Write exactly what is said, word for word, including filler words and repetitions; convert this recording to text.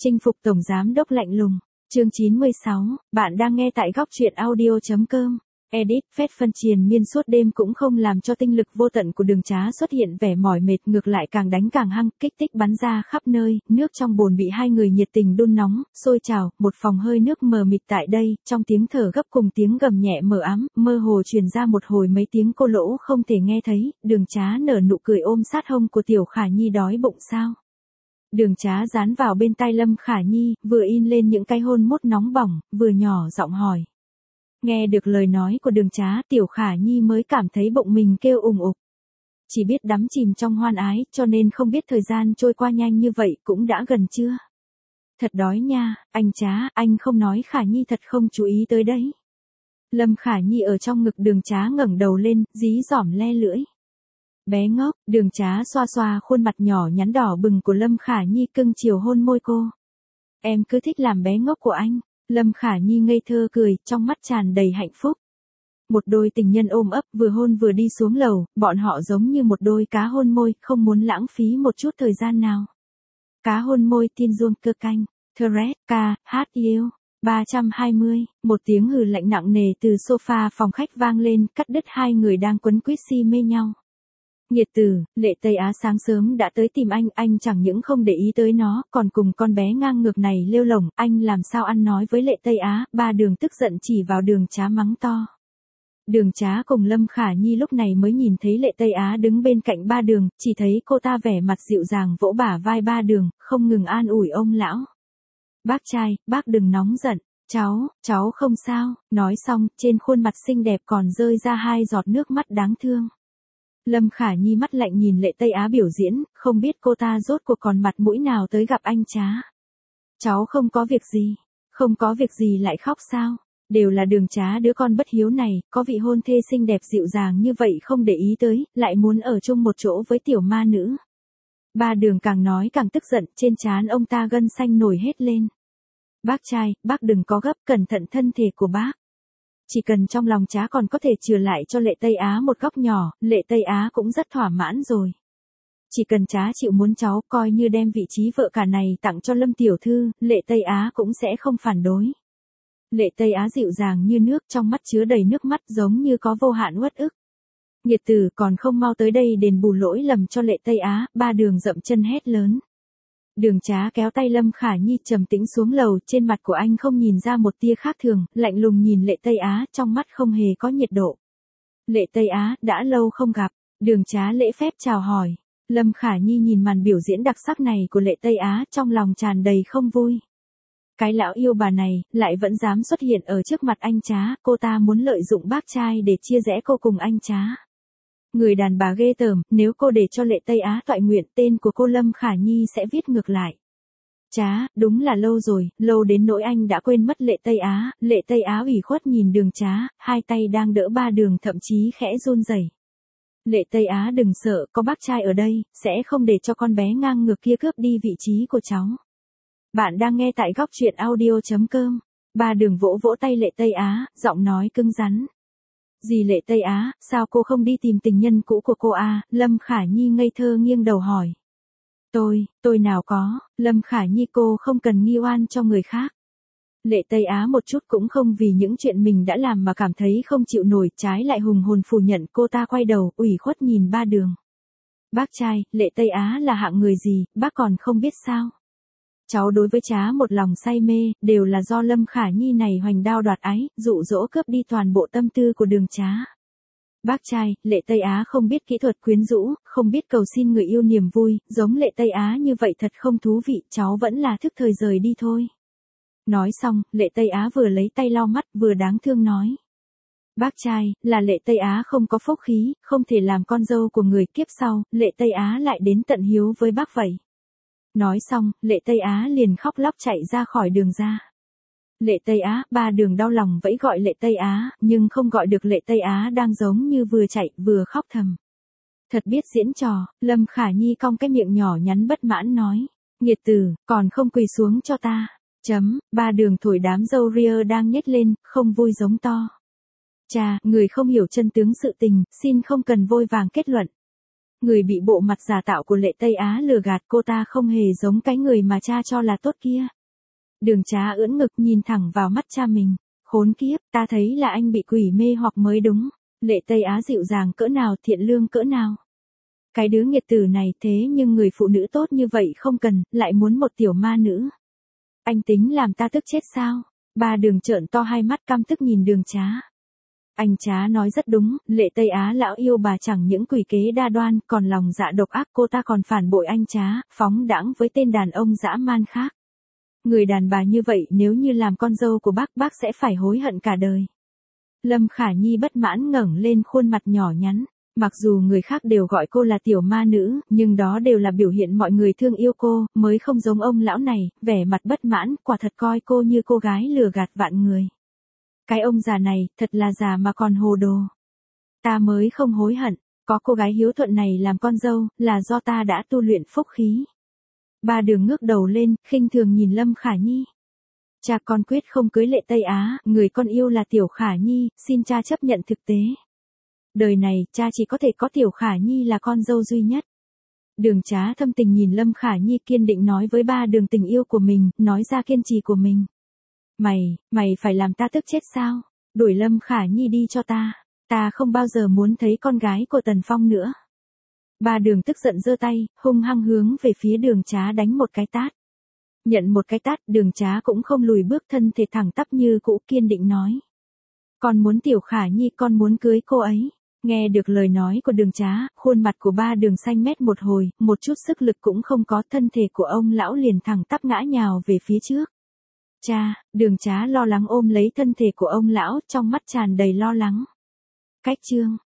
Chinh phục tổng giám đốc lạnh lùng. Chương chín mươi sáu, bạn đang nghe tại góc truyện audio chấm com. Edit, phét phân triền miên suốt đêm cũng không làm cho tinh lực vô tận của Đường Trá xuất hiện vẻ mỏi mệt, ngược lại càng đánh càng hăng, kích thích bắn ra khắp nơi, nước trong bồn bị hai người nhiệt tình đun nóng, sôi trào, một phòng hơi nước mờ mịt tại đây, trong tiếng thở gấp cùng tiếng gầm nhẹ mờ ám, mơ hồ truyền ra một hồi mấy tiếng cô lỗ không thể nghe thấy. Đường Trá nở nụ cười ôm sát hông của Tiểu Khả Nhi, đói bụng sao? Đường Trá dán vào bên tai Lâm Khả Nhi, vừa in lên những cái hôn mốt nóng bỏng, vừa nhỏ giọng hỏi. Nghe được lời nói của Đường Trá, Tiểu Khả Nhi mới cảm thấy bụng mình kêu ùng ục. Chỉ biết đắm chìm trong hoan ái, cho nên không biết thời gian trôi qua nhanh như vậy cũng đã gần chưa. Thật đói nha, anh Trá, anh không nói Khả Nhi thật không chú ý tới đấy. Lâm Khả Nhi ở trong ngực Đường Trá ngẩng đầu lên, dí dỏm le lưỡi. Bé ngốc, Đường Trá xoa xoa khuôn mặt nhỏ nhắn đỏ bừng của Lâm Khả Nhi, cưng chiều hôn môi cô. Em cứ thích làm bé ngốc của anh. Lâm Khả Nhi ngây thơ cười, trong mắt tràn đầy hạnh phúc. Một đôi tình nhân ôm ấp, vừa hôn vừa đi xuống lầu, bọn họ giống như một đôi cá hôn môi, không muốn lãng phí một chút thời gian nào. Cá hôn môi tiên duông cơ canh, thread, ca, hát yêu. ba trăm hai mươi, một tiếng hừ lạnh nặng nề từ sofa phòng khách vang lên, cắt đứt hai người đang quấn quýt si mê nhau. Nhiệt Tử, Lệ Tây Á sáng sớm đã tới tìm anh, anh chẳng những không để ý tới nó, còn cùng con bé ngang ngược này lêu lổng, anh làm sao ăn nói với Lệ Tây Á. Ba Đường tức giận chỉ vào Đường Trá mắng to. Đường Trá cùng Lâm Khả Nhi lúc này mới nhìn thấy Lệ Tây Á đứng bên cạnh Ba Đường, chỉ thấy cô ta vẻ mặt dịu dàng vỗ bả vai Ba Đường, không ngừng an ủi ông lão. Bác trai, bác đừng nóng giận, cháu, cháu không sao. Nói xong, trên khuôn mặt xinh đẹp còn rơi ra hai giọt nước mắt đáng thương. Lâm Khả Nhi mắt lạnh nhìn Lệ Tây Á biểu diễn, không biết cô ta rốt cuộc còn mặt mũi nào tới gặp anh Trá. Cháu không có việc gì, không có việc gì lại khóc sao? Đều là Đường Trá đứa con bất hiếu này, có vị hôn thê xinh đẹp dịu dàng như vậy không để ý tới, lại muốn ở chung một chỗ với tiểu ma nữ. Ba Đường càng nói càng tức giận, trên trán ông ta gân xanh nổi hết lên. Bác trai, bác đừng có gấp, cẩn thận thân thể của bác. Chỉ cần trong lòng Trá còn có thể chừa lại cho Lệ Tây Á một góc nhỏ, Lệ Tây Á cũng rất thỏa mãn rồi. Chỉ cần Trá chịu muốn cháu, coi như đem vị trí vợ cả này tặng cho Lâm tiểu thư, Lệ Tây Á cũng sẽ không phản đối. Lệ Tây Á dịu dàng như nước, trong mắt chứa đầy nước mắt giống như có vô hạn uất ức. Nhiệt Tử, còn không mau tới đây đền bù lỗi lầm cho Lệ Tây Á. Ba Đường dậm chân hét lớn. Đường Trá kéo tay Lâm Khả Nhi trầm tĩnh xuống lầu, trên mặt của anh không nhìn ra một tia khác thường, lạnh lùng nhìn Lệ Tây Á, trong mắt không hề có nhiệt độ. Lệ Tây Á, đã lâu không gặp. Đường Trá lễ phép chào hỏi. Lâm Khả Nhi nhìn màn biểu diễn đặc sắc này của Lệ Tây Á, trong lòng tràn đầy không vui. Cái lão yêu bà này, lại vẫn dám xuất hiện ở trước mặt anh Trá, cô ta muốn lợi dụng bác trai để chia rẽ cô cùng anh Trá. Người đàn bà ghê tởm, nếu cô để cho Lệ Tây Á toại nguyện, tên của cô Lâm Khả Nhi sẽ viết ngược lại. Trá, đúng là lâu rồi, lâu đến nỗi anh đã quên mất Lệ Tây Á. Lệ Tây Á ủy khuất nhìn Đường Trá, hai tay đang đỡ Ba Đường thậm chí khẽ run rẩy. Lệ Tây Á đừng sợ, có bác trai ở đây, sẽ không để cho con bé ngang ngược kia cướp đi vị trí của cháu. Bạn đang nghe tại góc truyện audio chấm com. Ba Đường vỗ vỗ tay Lệ Tây Á, giọng nói cứng rắn. Dì Lệ Tây Á, sao cô không đi tìm tình nhân cũ của cô à? Lâm Khả Nhi ngây thơ nghiêng đầu hỏi. Tôi, tôi nào có, Lâm Khả Nhi cô không cần nghi oan cho người khác. Lệ Tây Á một chút cũng không vì những chuyện mình đã làm mà cảm thấy không chịu nổi, trái lại hùng hồn phủ nhận. Cô ta quay đầu, ủy khuất nhìn Ba Đường. Bác trai, Lệ Tây Á là hạng người gì, bác còn không biết sao? Cháu đối với Trá một lòng say mê, đều là do Lâm Khả Nhi này hoành đao đoạt ái, dụ dỗ cướp đi toàn bộ tâm tư của Đường Trá. Bác trai, Lệ Tây Á không biết kỹ thuật quyến rũ, không biết cầu xin người yêu niềm vui, giống Lệ Tây Á như vậy thật không thú vị, cháu vẫn là thức thời rời đi thôi. Nói xong, Lệ Tây Á vừa lấy tay lau mắt, vừa đáng thương nói. Bác trai, là Lệ Tây Á không có phúc khí, không thể làm con dâu của người, kiếp sau, Lệ Tây Á lại đến tận hiếu với bác vậy. Nói xong, Lệ Tây Á liền khóc lóc chạy ra khỏi đường ra. Lệ Tây Á, Ba Đường đau lòng vẫy gọi Lệ Tây Á, nhưng không gọi được Lệ Tây Á đang giống như vừa chạy, vừa khóc thầm. Thật biết diễn trò, Lâm Khả Nhi cong cái miệng nhỏ nhắn bất mãn nói. Nhiệt Tử, còn không quỳ xuống cho ta. Chấm, Ba Đường thổi đám râu ria đang nhếch lên, không vui giống to. Chà, người không hiểu chân tướng sự tình, xin không cần vội vàng kết luận. Người bị bộ mặt giả tạo của Lệ Tây Á lừa gạt, cô ta không hề giống cái người mà cha cho là tốt kia. Đường Trá ưỡn ngực nhìn thẳng vào mắt cha mình. Khốn kiếp, ta thấy là anh bị quỷ mê hoặc mới đúng. Lệ Tây Á dịu dàng cỡ nào, thiện lương cỡ nào. Cái đứa nghiệt tử này, thế nhưng người phụ nữ tốt như vậy không cần, lại muốn một tiểu ma nữ. Anh tính làm ta tức chết sao? Ba Đường trợn to hai mắt căm tức nhìn Đường Trá. Anh Trá nói rất đúng, Lệ Tây Á lão yêu bà chẳng những quỷ kế đa đoan, còn lòng dạ độc ác, cô ta còn phản bội anh Trá, phóng đãng với tên đàn ông dã man khác. Người đàn bà như vậy nếu như làm con dâu của bác, bác sẽ phải hối hận cả đời. Lâm Khả Nhi bất mãn ngẩng lên khuôn mặt nhỏ nhắn. Mặc dù người khác đều gọi cô là tiểu ma nữ, nhưng đó đều là biểu hiện mọi người thương yêu cô, mới không giống ông lão này, vẻ mặt bất mãn, quả thật coi cô như cô gái lừa gạt vạn người. Cái ông già này, thật là già mà còn hồ đồ. Ta mới không hối hận, có cô gái hiếu thuận này làm con dâu, là do ta đã tu luyện phúc khí. Ba Đường ngước đầu lên, khinh thường nhìn Lâm Khả Nhi. Cha con quyết không cưới Lệ Tây Á, người con yêu là Tiểu Khả Nhi, xin cha chấp nhận thực tế. Đời này, cha chỉ có thể có Tiểu Khả Nhi là con dâu duy nhất. Đường Trá thâm tình nhìn Lâm Khả Nhi, kiên định nói với Ba Đường tình yêu của mình, nói ra kiên trì của mình. Mày, mày phải làm ta tức chết sao? Đuổi Lâm Khả Nhi đi cho ta. Ta không bao giờ muốn thấy con gái của Tần Phong nữa. Ba Đường tức giận giơ tay, hung hăng hướng về phía Đường Trá đánh một cái tát. Nhận một cái tát, Đường Trá cũng không lùi bước, thân thể thẳng tắp như cũ, kiên định nói. Con muốn Tiểu Khả Nhi, con muốn cưới cô ấy. Nghe được lời nói của Đường Trá, khuôn mặt của Ba Đường xanh mét một hồi, một chút sức lực cũng không có, thân thể của ông lão liền thẳng tắp ngã nhào về phía trước. Cha, Đường Trá lo lắng ôm lấy thân thể của ông lão, trong mắt tràn đầy lo lắng. Cách chương